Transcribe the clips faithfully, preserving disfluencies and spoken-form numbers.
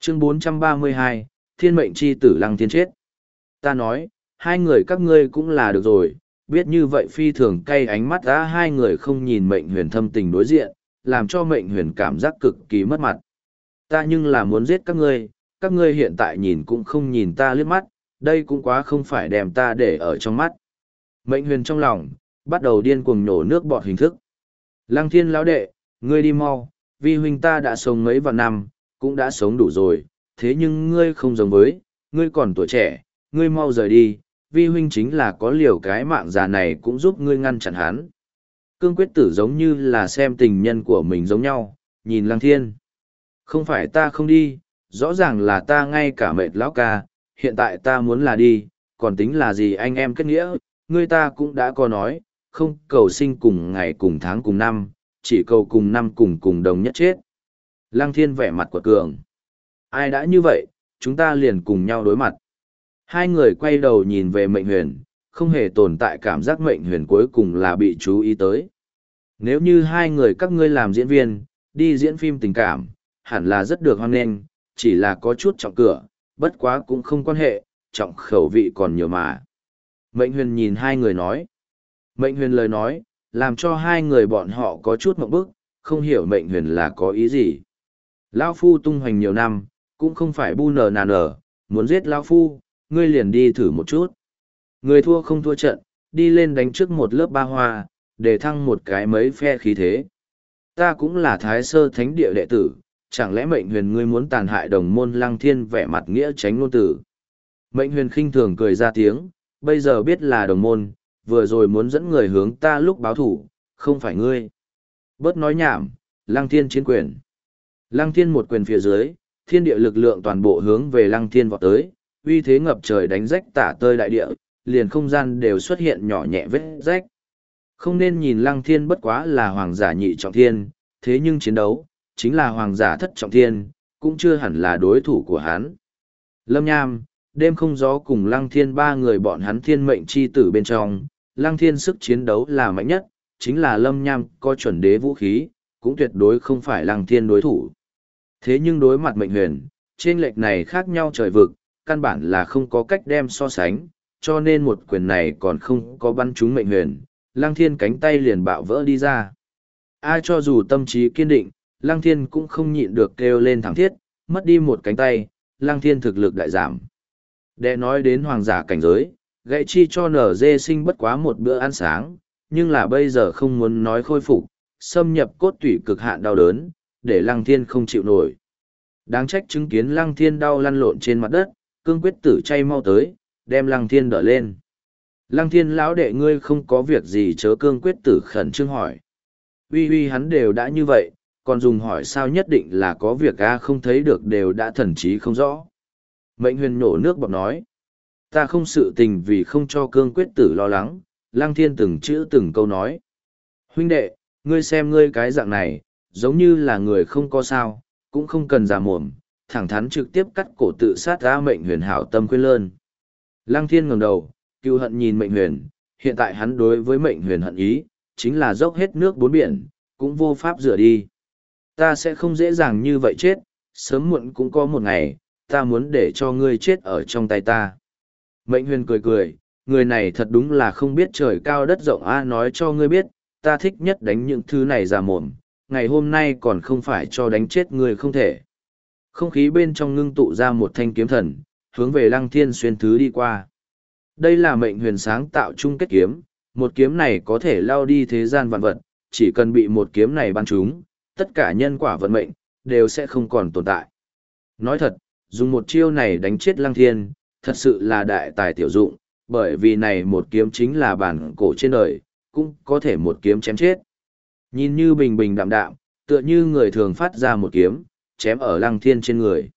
Chương bốn trăm ba mươi hai, Thiên mệnh chi tử Lăng Thiên chết. Ta nói, hai người các ngươi cũng là được rồi, biết như vậy phi thường cay ánh mắt đã hai người không nhìn mệnh huyền thâm tình đối diện, làm cho mệnh huyền cảm giác cực kỳ mất mặt. Ta nhưng là muốn giết các ngươi, các ngươi hiện tại nhìn cũng không nhìn ta liếc mắt, đây cũng quá không phải đem ta để ở trong mắt. Mệnh huyền trong lòng, bắt đầu điên cuồng nổ nước bọt hình thức. Lăng Thiên lão đệ, ngươi đi mau, vi huynh ta đã sống mấy vạn năm, cũng đã sống đủ rồi, thế nhưng ngươi không giống với, ngươi còn tuổi trẻ, ngươi mau rời đi, vi huynh chính là có liều cái mạng già này cũng giúp ngươi ngăn chặn hắn. Cương quyết tử giống như là xem tình nhân của mình giống nhau, nhìn Lăng Thiên. Không phải ta không đi, rõ ràng là ta ngay cả mệt lão ca, hiện tại ta muốn là đi, còn tính là gì anh em kết nghĩa, ngươi ta cũng đã có nói, không cầu sinh cùng ngày cùng tháng cùng năm, chỉ cầu cùng năm cùng cùng đồng nhất chết. Lăng Thiên vẻ mặt quật cường. Ai đã như vậy, chúng ta liền cùng nhau đối mặt. Hai người quay đầu nhìn về mệnh huyền, không hề tồn tại cảm giác mệnh huyền cuối cùng là bị chú ý tới. Nếu như hai người các ngươi làm diễn viên, đi diễn phim tình cảm, hẳn là rất được hoan nghênh, chỉ là có chút trọng cửa, bất quá cũng không quan hệ, trọng khẩu vị còn nhiều mà. Mệnh huyền nhìn hai người nói. Mệnh huyền lời nói, làm cho hai người bọn họ có chút mộng bức, không hiểu mệnh huyền là có ý gì. Lão Phu tung hoành nhiều năm, cũng không phải bu nờ nà nở, muốn giết Lão Phu, ngươi liền đi thử một chút. Người thua không thua trận, đi lên đánh trước một lớp ba hoa, để thăng một cái mấy phe khí thế. Ta cũng là thái sơ thánh địa đệ tử, chẳng lẽ mệnh huyền ngươi muốn tàn hại đồng môn Lăng Thiên vẻ mặt nghĩa tránh ngôn tử. Mệnh huyền khinh thường cười ra tiếng, bây giờ biết là đồng môn, vừa rồi muốn dẫn người hướng ta lúc báo thủ, không phải ngươi. Bớt nói nhảm, Lăng Thiên chiến quyền. Lăng Thiên một quyền phía dưới, thiên địa lực lượng toàn bộ hướng về Lăng Thiên vọt tới, uy thế ngập trời đánh rách tả tơi đại địa, liền không gian đều xuất hiện nhỏ nhẹ vết rách. Không nên nhìn Lăng Thiên bất quá là hoàng giả nhị trọng thiên, thế nhưng chiến đấu, chính là hoàng giả thất trọng thiên, cũng chưa hẳn là đối thủ của hắn. Lâm Nham, đêm không gió cùng Lăng Thiên ba người bọn hắn thiên mệnh chi tử bên trong, Lăng Thiên sức chiến đấu là mạnh nhất, chính là Lâm Nham có chuẩn đế vũ khí, cũng tuyệt đối không phải Lăng Thiên đối thủ. Thế nhưng đối mặt mệnh huyền, trên lệch này khác nhau trời vực, căn bản là không có cách đem so sánh, cho nên một quyền này còn không có bắn trúng mệnh huyền, Lăng Thiên cánh tay liền bạo vỡ đi ra. Ai cho dù tâm trí kiên định, Lăng Thiên cũng không nhịn được kêu lên thẳng thiết, mất đi một cánh tay, Lăng Thiên thực lực đại giảm. Để nói đến hoàng giả cảnh giới, gãy chi cho nở dê sinh bất quá một bữa ăn sáng, nhưng là bây giờ không muốn nói khôi phục, xâm nhập cốt tủy cực hạn đau đớn, để Lăng Thiên không chịu nổi. Đáng trách chứng kiến Lăng Thiên đau lăn lộn trên mặt đất, cương quyết tử chay mau tới, đem Lăng Thiên đỡ lên. Lăng Thiên lão đệ ngươi không có việc gì chớ, cương quyết tử khẩn trương hỏi. Uy uy hắn đều đã như vậy, còn dùng hỏi sao nhất định là có việc a không thấy được đều đã thần trí không rõ. Mệnh huyền nổ nước bọt nói. Ta không sự tình vì không cho cương quyết tử lo lắng, Lăng Thiên từng chữ từng câu nói. Huynh đệ, ngươi xem ngươi cái dạng này, giống như là người không có sao, cũng không cần giả mồm, thẳng thắn trực tiếp cắt cổ tự sát ra. Mệnh huyền hảo tâm khuyên lơn. Lăng Thiên ngẩng đầu, cựu hận nhìn mệnh huyền, hiện tại hắn đối với mệnh huyền hận ý, chính là dốc hết nước bốn biển, cũng vô pháp rửa đi. Ta sẽ không dễ dàng như vậy chết, sớm muộn cũng có một ngày, ta muốn để cho ngươi chết ở trong tay ta. Mệnh huyền cười cười, người này thật đúng là không biết trời cao đất rộng a, nói cho ngươi biết, ta thích nhất đánh những thứ này ra mồm, ngày hôm nay còn không phải cho đánh chết ngươi không thể. Không khí bên trong ngưng tụ ra một thanh kiếm thần, hướng về Lăng Thiên xuyên thứ đi qua. Đây là mệnh huyền sáng tạo chung kết kiếm, một kiếm này có thể lao đi thế gian vạn vật, chỉ cần bị một kiếm này bắn trúng, tất cả nhân quả vận mệnh, đều sẽ không còn tồn tại. Nói thật, dùng một chiêu này đánh chết Lăng Thiên, thật sự là đại tài tiểu dụng, bởi vì này một kiếm chính là bản cổ trên đời, cũng có thể một kiếm chém chết. Nhìn như bình bình đạm đạm, tựa như người thường phát ra một kiếm, chém ở Lăng Thiên trên người.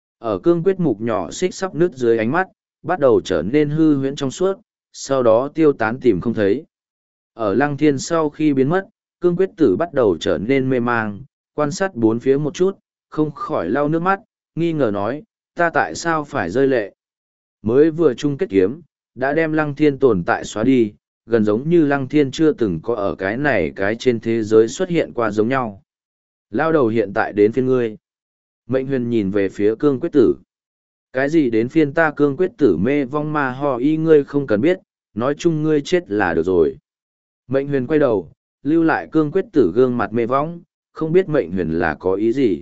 Ở cương quyết mục nhỏ xích sắp nứt dưới ánh mắt, bắt đầu trở nên hư huyễn trong suốt, sau đó tiêu tán tìm không thấy. Ở Lăng Thiên sau khi biến mất, cương quyết tử bắt đầu trở nên mê mang, quan sát bốn phía một chút, không khỏi lau nước mắt, nghi ngờ nói, ta tại sao phải rơi lệ. Mới vừa chung kết kiếm, đã đem Lăng Thiên tồn tại xóa đi, gần giống như Lăng Thiên chưa từng có ở cái này cái trên thế giới xuất hiện qua giống nhau. Lao đầu hiện tại đến phiên ngươi. Mệnh huyền nhìn về phía cương quyết tử. Cái gì đến phiên ta cương quyết tử mê vong ma ho y ngươi không cần biết, nói chung ngươi chết là được rồi. Mệnh huyền quay đầu, lưu lại cương quyết tử gương mặt mê vong, không biết mệnh huyền là có ý gì.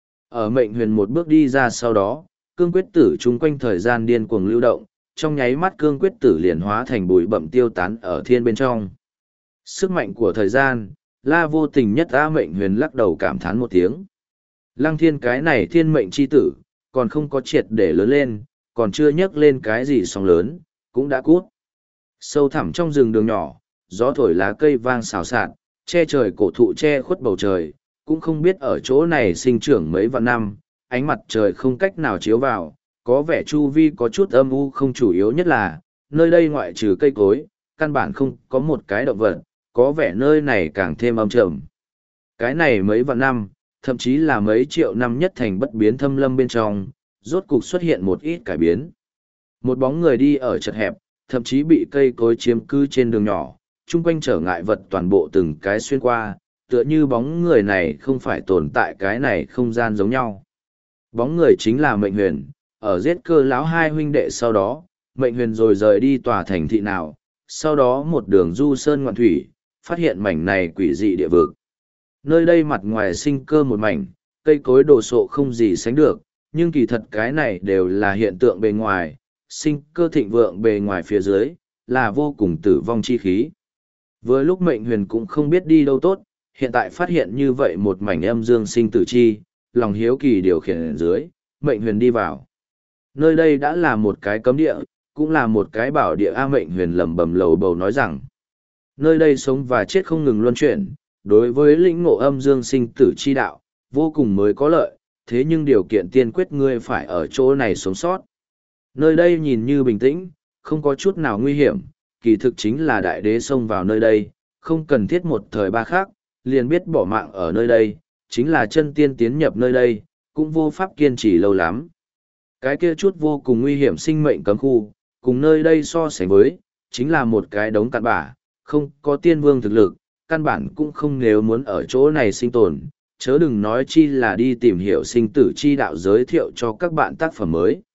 Ở mệnh huyền một bước đi ra sau đó, cương quyết tử chung quanh thời gian điên cuồng lưu động, trong nháy mắt cương quyết tử liền hóa thành bụi bậm tiêu tán ở thiên bên trong. Sức mạnh của thời gian, la vô tình nhất A mệnh huyền lắc đầu cảm thán một tiếng. Lăng thiên cái này thiên mệnh chi tử, còn không có triệt để lớn lên, còn chưa nhấc lên cái gì sóng lớn, cũng đã cút. Sâu thẳm trong rừng đường nhỏ, gió thổi lá cây vang xào xạc, che trời cổ thụ che khuất bầu trời, cũng không biết ở chỗ này sinh trưởng mấy vạn năm, ánh mặt trời không cách nào chiếu vào, có vẻ chu vi có chút âm u không chủ yếu nhất là, nơi đây ngoại trừ cây cối, căn bản không có một cái động vật, có vẻ nơi này càng thêm âm trầm. Cái này mấy vạn năm, thậm chí là mấy triệu năm nhất thành bất biến thâm lâm bên trong, rốt cục xuất hiện một ít cải biến. Một bóng người đi ở chật hẹp, thậm chí bị cây cối chiếm cứ trên đường nhỏ, chung quanh trở ngại vật toàn bộ từng cái xuyên qua, tựa như bóng người này không phải tồn tại cái này không gian giống nhau. Bóng người chính là Mệnh Huyền, ở giết Cơ lão hai huynh đệ sau đó, Mệnh Huyền rồi rời đi tòa thành thị nào, sau đó một đường du sơn ngoạn thủy, phát hiện mảnh này quỷ dị địa vực. Nơi đây mặt ngoài sinh cơ một mảnh, cây cối đồ sộ không gì sánh được, nhưng kỳ thật cái này đều là hiện tượng bề ngoài, sinh cơ thịnh vượng bề ngoài phía dưới, là vô cùng tử vong chi khí. Vừa lúc Mệnh Huyền cũng không biết đi đâu tốt, hiện tại phát hiện như vậy một mảnh âm dương sinh tử chi, lòng hiếu kỳ điều khiển dưới, Mệnh Huyền đi vào. Nơi đây đã là một cái cấm địa, cũng là một cái bảo địa. A Mệnh Huyền lẩm bẩm lầu bầu nói rằng, nơi đây sống và chết không ngừng luân chuyển, đối với lĩnh ngộ âm dương sinh tử chi đạo, vô cùng mới có lợi, thế nhưng điều kiện tiên quyết ngươi phải ở chỗ này sống sót. Nơi đây nhìn như bình tĩnh, không có chút nào nguy hiểm, kỳ thực chính là đại đế xông vào nơi đây, không cần thiết một thời ba khác, liền biết bỏ mạng ở nơi đây, chính là chân tiên tiến nhập nơi đây, cũng vô pháp kiên trì lâu lắm. Cái kia chút vô cùng nguy hiểm sinh mệnh cấm khu, cùng nơi đây so sánh với, chính là một cái đống cặn bã, không có tiên vương thực lực, căn bản cũng không nếu muốn ở chỗ này sinh tồn, chớ đừng nói chi là đi tìm hiểu sinh tử chi đạo giới thiệu cho các bạn tác phẩm mới.